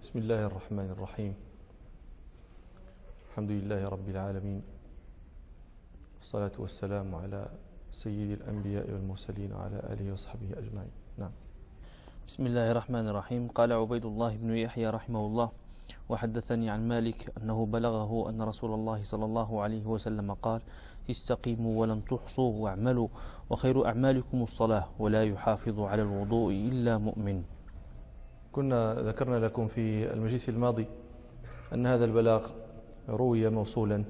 بسم الله الرحمن الرحيم. الحمد لله رب العالمين، والصلاة والسلام على سيد الأنبياء والمرسلين وعلى آله وصحبه أجمعين. نعم. بسم الله الرحمن الرحيم. قال عبيد الله بن يحيى رحمه الله: وحدثني عن مالك أنه بلغه أن رسول الله صلى الله عليه وسلم قال: استقيموا ولن تحصوا واعملوا، وخير أعمالكم الصلاة، ولا يحافظ على الوضوء إلا مؤمن. كنا ذكرنا لكم في المجلس الماضي أن هذا البلاغ روي موصولا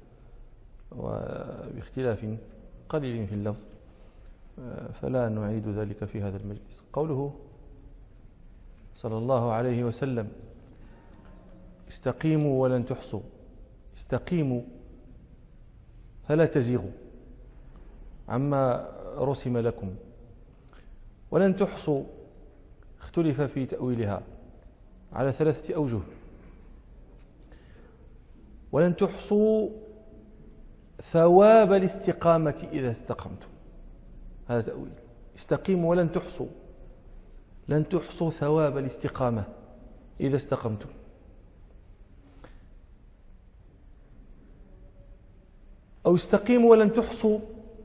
وباختلاف قليل في اللفظ، فلا نعيد ذلك في هذا المجلس. قوله صلى الله عليه وسلم: استقيموا ولن تحصوا، استقيموا فلا تزيغوا عما رسم لكم، ولن تحصوا اختلف في تأويلها على 3 أوجه. ولن تحصوا ثواب الاستقامة إذا استقمتم، هذا تأويل. استقيموا ولن تحصوا، لن تحصوا ثواب الاستقامة إذا استقمتم. أو استقيموا ولن تحصوا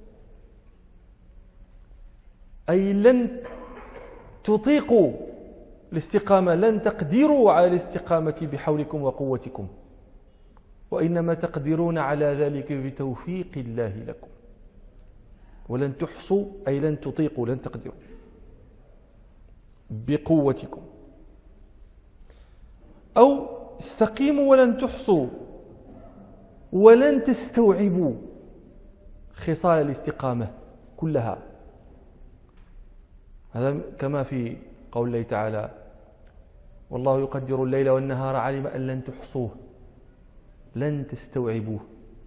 أي لن تطيقوا الاستقامة، لن تقدروا على الاستقامة بحولكم وقوتكم، وإنما تقدرون على ذلك بتوفيق الله لكم. ولن تحصوا أي لن تطيقوا، لن تقدروا بقوتكم. أو استقيموا ولن تحصوا ولن تستوعبوا خصال الاستقامة كلها. هذا كما في قول الله تعالى: والله يقدر الليل والنهار علم أن لن تحصوه، لن تستوعبوه.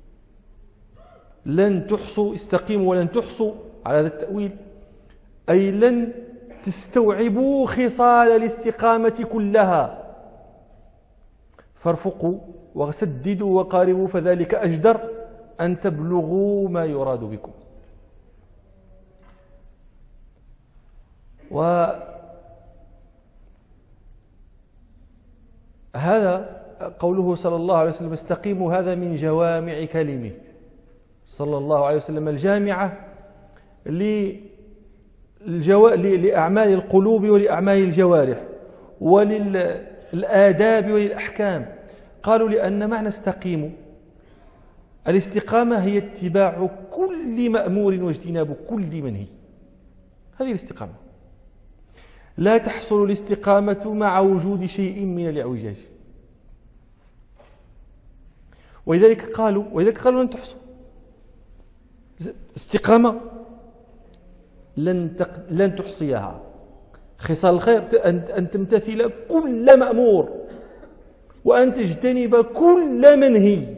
لن تحصوا، استقيموا ولن تحصوا على هذا التأويل، أي لن تستوعبوا خصال الاستقامة كلها. فارفقوا وسددوا وقاربوا، فذلك أجدر أن تبلغوا ما يراد بكم. وهذا قوله صلى الله عليه وسلم: استقيموا، هذا من جوامع كلمه صلى الله عليه وسلم، الجامعة لأعمال القلوب ولأعمال الجوارح وللآداب وللأحكام. قالوا لأن معنى استقيموا الاستقامة هي اتباع كل مأمور واجتناب كل منهي. هذه الاستقامة. لا تحصل الاستقامة مع وجود شيء من الاعوجاج. ولذلك قالوا لن تحصوا استقامة، لن تحصيها. خصال الخير أن تمتثل كل مأمور وأن تجتنب كل منهي.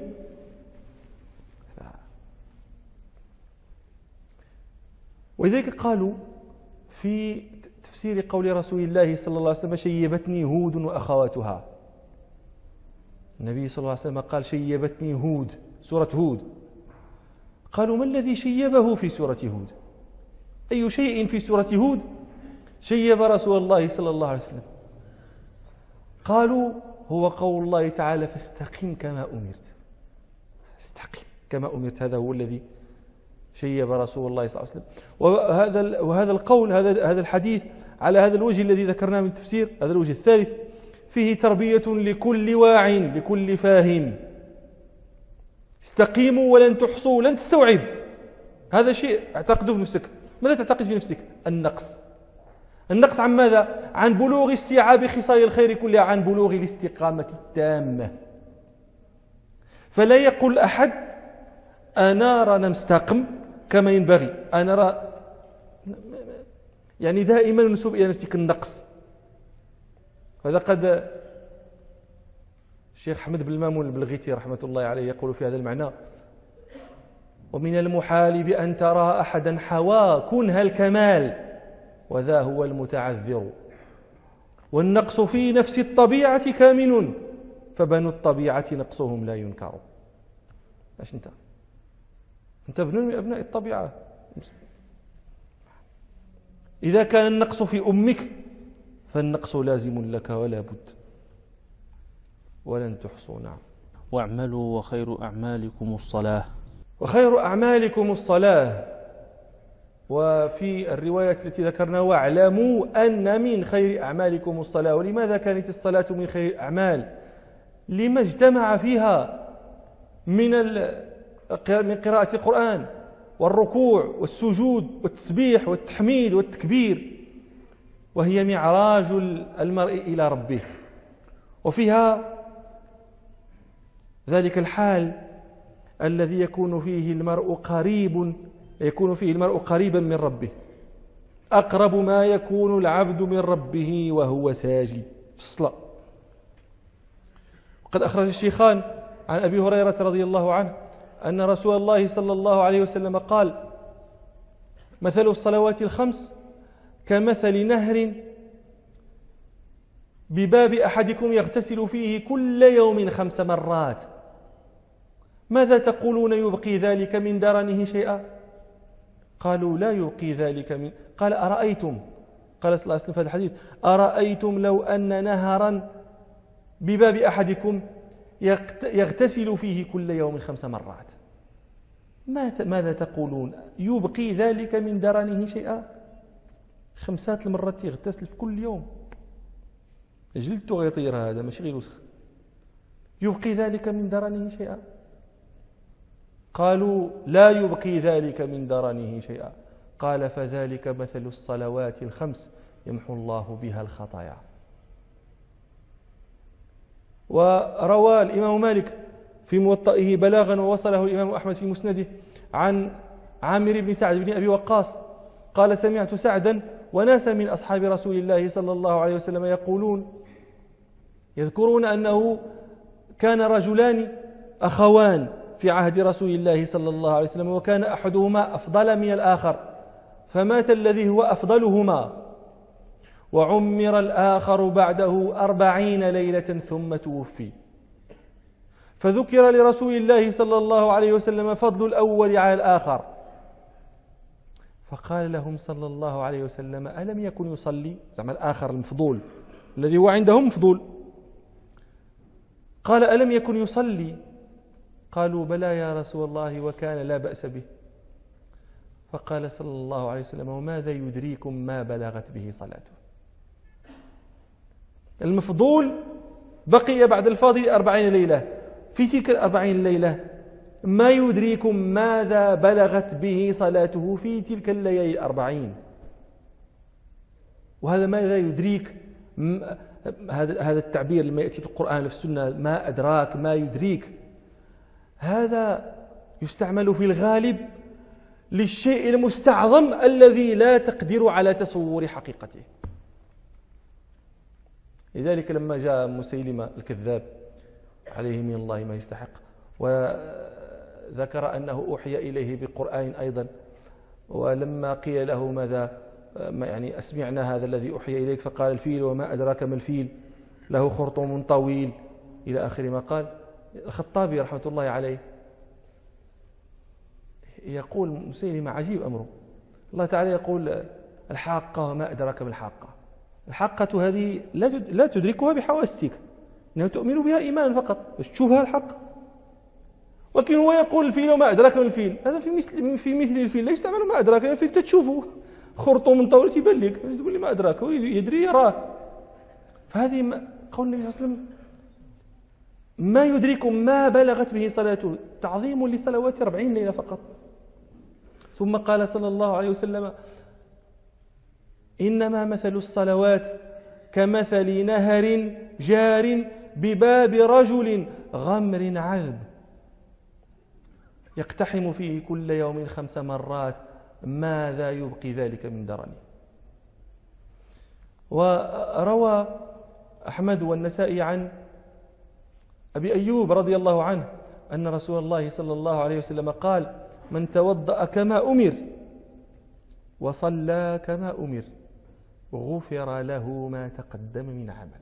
ولذلك قالوا في تفسير قول رسول الله صلى الله عليه وسلم: شيبتني هود وأخواتها. النبي صلى الله عليه وسلم قال: شيبتني هود، سورة هود. قالوا: ما الذي شيبه في سورة هود؟ أي شيء في سورة هود شيب رسول الله صلى الله عليه وسلم؟ قالوا: هو قول الله تعالى: فاستقم كما أمرت. استقم كما أمرت، هذا هو الذي شيب رسول الله صلى الله عليه وسلم. وهذا القول، هذا الحديث على هذا الوجه الذي ذكرناه من التفسير، هذا الوجه الثالث، فيه تربية لكل واع لكل فاهم. استقيموا ولن تحصوا، لن تستوعب. هذا شيء اعتقده في نفسك. ماذا تعتقد في نفسك؟ النقص عن ماذا؟ عن بلوغ استيعاب خصال الخير كلها، عن بلوغ الاستقامة التامة. فلا يقول أحد: أنا رانا مستقم كما ينبغي، أنا را، يعني دائما نسب إلى نفسك النقص. فلقد الشيخ أحمد بن المامون البلغيتي رحمة الله عليه يقول في هذا المعنى: ومن المحال بأن ترى أحدا حوى كنه الكمال، وذا هو المتعذر، والنقص في نفس الطبيعة كامن، فبنو الطبيعة نقصهم لا ينكر. ايش انت ابن من أبناء الطبيعة. إذا كان النقص في أمك فالنقص لازم لك ولا بد. ولن تحصوا. نعم. واعملوا وخير أعمالكم الصلاة. وخير أعمالكم الصلاة. وفي الرواية التي ذكرنا واعلموا أن من خير أعمالكم الصلاة. ولماذا كانت الصلاة من خير الأعمال؟ لما اجتمع فيها من قراءة القرآن والركوع والسجود والتسبيح والتحميد والتكبير، وهي معراج المرء إلى ربه، وفيها ذلك الحال الذي يكون فيه المرء قريبا من ربه، أقرب ما يكون العبد من ربه وهو ساجد في الصلاة. وقد أخرج الشيخان عن أبي هريرة رضي الله عنه أن رسول الله صلى الله عليه وسلم قال: مثل الصلوات الخمس كمثل نهر بباب أحدكم يغتسل فيه كل يوم 5 مرات. ماذا تقولون يبقي ذلك من درنه شيئا؟ قالوا: لا يبقي ذلك من. قال: أرأيتم، قال صلى الله عليه وسلم في هذا الحديث: أرأيتم لو أن نهرا بباب أحدكم يغتسل فيه كل يوم 5 مرات، ماذا تقولون يبقي ذلك من درنه شيئا؟ 5 المرات يغتسل في كل يوم، جلدته غيطير، هذا ماشي غير وسخ. يبقي ذلك من درنه شيئا؟ قالوا: لا يبقي ذلك من درنه شيئا. قال: فذلك مثل الصلوات الخمس يمحو الله بها الخطايا. وروى الإمام مالك في موطئه بلاغا، ووصله الإمام أحمد في مسنده عن عامر بن سعد بن أبي وقاص قال: سمعت سعدا وناسا من أصحاب رسول الله صلى الله عليه وسلم يذكرون أنه كان رجلان أخوان في عهد رسول الله صلى الله عليه وسلم، وكان أحدهما أفضل من الآخر، فمات الذي هو أفضلهما، وعمر الآخر بعده 40 ليلة ثم توفي. فذكر لرسول الله صلى الله عليه وسلم فضل الأول على الآخر، فقال لهم صلى الله عليه وسلم: ألم يكن يصلي؟ زعما الآخر المفضول الذي هو عندهم مفضول، قال: ألم يكن يصلي؟ قالوا: بلى يا رسول الله وكان لا بأس به. فقال صلى الله عليه وسلم: وماذا يدريكم ما بلغت به صلاته؟ المفضول بقي بعد الفاضل 40 ليلة، في تلك 40 ليلة ما يدريكم ماذا بلغت به صلاته في تلك الليالي 40. وهذا ماذا يدريك، هذا التعبير لما يأتي في القرآن وفي السنة، ما أدراك، ما يدريك، هذا يستعمل في الغالب للشيء المستعظم الذي لا تقدر على تصور حقيقته. لذلك لما جاء مسيلمة الكذاب عليه من الله ما يستحق، وذكر أنه أوحي إليه بقرآن أيضا، ولما قيل له ماذا يعني أسمعنا هذا الذي أوحي إليك، فقال: الفيل وما أدراك ما الفيل، له خرطوم طويل، إلى آخر ما قال. الخطابي رحمة الله عليه يقول: مسيلمة عجيب أمره، الله تعالى يقول: الحاقة وما أدراك ما الحاقة. الحاقة هذه لا تدركها بحواسك، إنما تؤمن بها إيمانا فقط، باش تشوفها الحق. ولكن هو يقول: الفيل وما أدراك ما الفيل، هذا في مثل الفيل، ليس تعمل ما أدراك، الفيل تشوفه خرطوم طويل تبان لك، تقول لي ما أدراك، هو يدري يراه. فهذه قول النبي صلى الله عليه وسلم: ما يدركم ما بلغت به صلاته، تعظيم لصلوات 40 ليلة فقط. ثم قال صلى الله عليه وسلم: إنما مثل الصلوات كمثل نهر جار بباب رجل غمر عذب يقتحم فيه كل يوم 5 مرات، ماذا يبقي ذلك من درني؟ وروى أحمد والنسائي عن أبي أيوب رضي الله عنه أن رسول الله صلى الله عليه وسلم قال: من توضأ كما أمر وصلى كما أمر غفر له ما تقدم من عمل.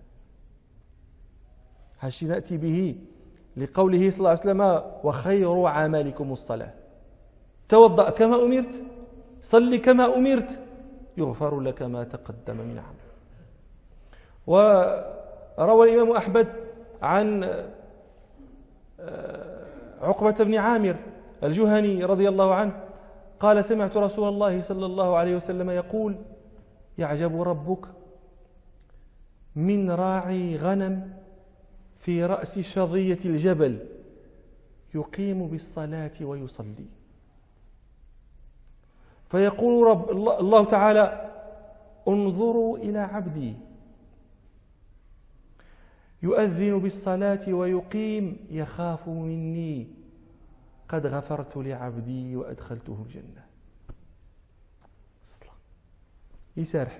هالشيء نأتي به لقوله صلى الله عليه وسلم: وخير عملكم الصلاة. توضأ كما أمرت، صل كما أمرت، يغفر لك ما تقدم من عمل. وروى الإمام أحمد عن عقبة بن عامر الجهني رضي الله عنه قال سمعت رسول الله صلى الله عليه وسلم يقول يعجب ربك من راعي غنم في رأس شظية الجبل يقيم بالصلاة ويصلي، فيقول الله تعالى انظروا إلى عبدي يؤذن بالصلاة ويقيم يخاف مني قد غفرت لعبدي وأدخلته الجنة. يسارح.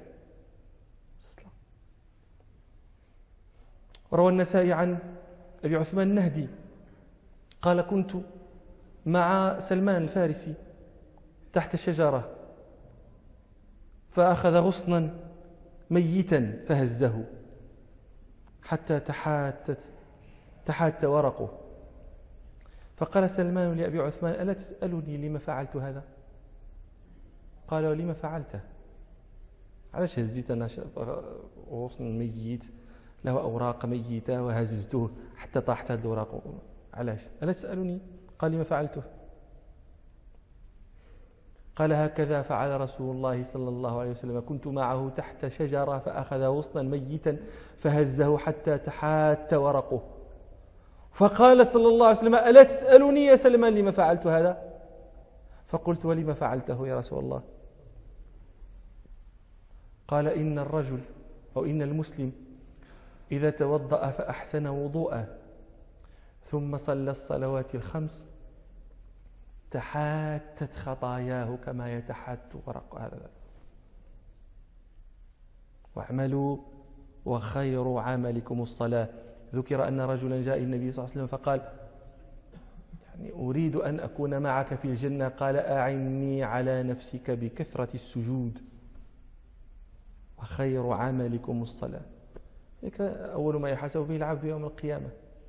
وروى النسائي عن أبي عثمان النهدي قال كنت مع سلمان الفارسي تحت شجرة فأخذ غصنا ميتا فهزه حتى تحات ورقه، فقال سلمان لأبي عثمان ألا تسألني لما فعلت هذا؟ قال ولما فعلته؟ علاش هزيت أنا غصن ميت له أوراق ميتة وهززته حتى طاحت هذه الأوراق؟ علاش؟ ألا تسألني؟ قال لما فعلته؟ قال هكذا فعل رسول الله صلى الله عليه وسلم كنت معه تحت شجرة فأخذ غصنا ميتا فهزه حتى تحات ورقه، فقال صلى الله عليه وسلم ألا تسألني يا سلمان لما فعلت هذا؟ فقلت ولما فعلته يا رسول الله؟ قال إن الرجل أو إن المسلم إذا توضأ فأحسن وضوءه ثم صلى الصلوات الخمس تحاتت خطاياه كما يتحات ورق هذا. واعملوا وخير عملكم الصلاة. ذكر أن رجلا جاء النبي صلى الله عليه وسلم فقال يعني أريد أن أكون معك في الجنة، قال أعني على نفسك بكثرة السجود وخير عملكم الصلاة. أول ما يحاسب به العبد يوم القيامة.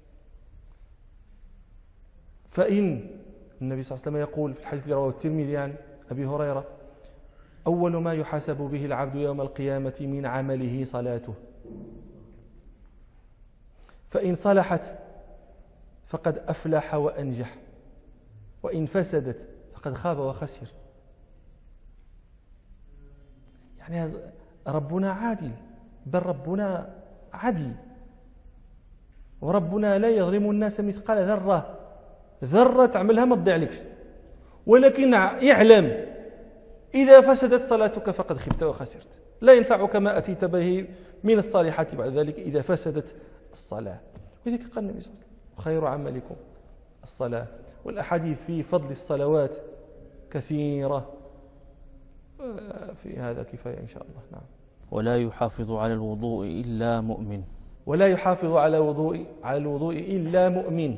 فإن النبي صلى الله عليه وسلم يقول في الحديث الذي رواه الترمذي عن أبي هريرة أول ما يحاسب به العبد يوم القيامة من عمله صلاته، فإن صلحت فقد أفلح وأنجح، وإن فسدت فقد خاب وخسر. يعني ربنا عادل، بل ربنا عدل، وربنا لا يظلم الناس مثقال ذرة تعملها ما تضيع لكش، ولكن يعلم إذا فسدت صلاتك فقد خبت وخسرت، لا ينفعك ما أتيت به من الصالحات بعد ذلك إذا فسدت الصلاة. وذلك قال النبي صلى الله عليه وسلم خير عملكم الصلاة. والأحاديث في فضل الصلوات كثيرة، في هذا كفاية إن شاء الله. نعم. ولا يحافظ على الوضوء إلا مؤمن. ولا يحافظ على الوضوء إلا مؤمن،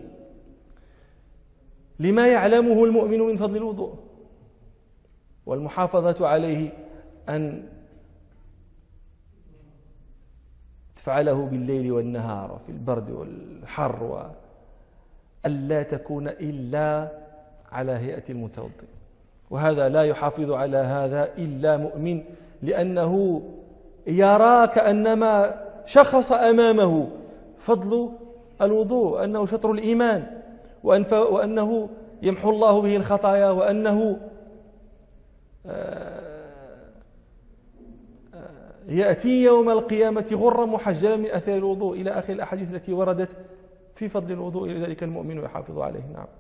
لما يعلمه المؤمن من فضل الوضوء. والمحافظة عليه أن تفعله بالليل والنهار وفي البرد والحر، وأن لا تكون إلا على هيئة المتوضئ. وهذا لا يحافظ على هذا إلا مؤمن، لأنه يرى كأنما شخص أمامه فضل الوضوء، أنه شطر الإيمان، وأنه يمحو الله به الخطايا، وأنه يأتي يوم القيامة غرا محجلا من أثر الوضوء، إلى آخر الأحاديث التي وردت في فضل الوضوء، لذلك المؤمن يحافظ عليه. نعم.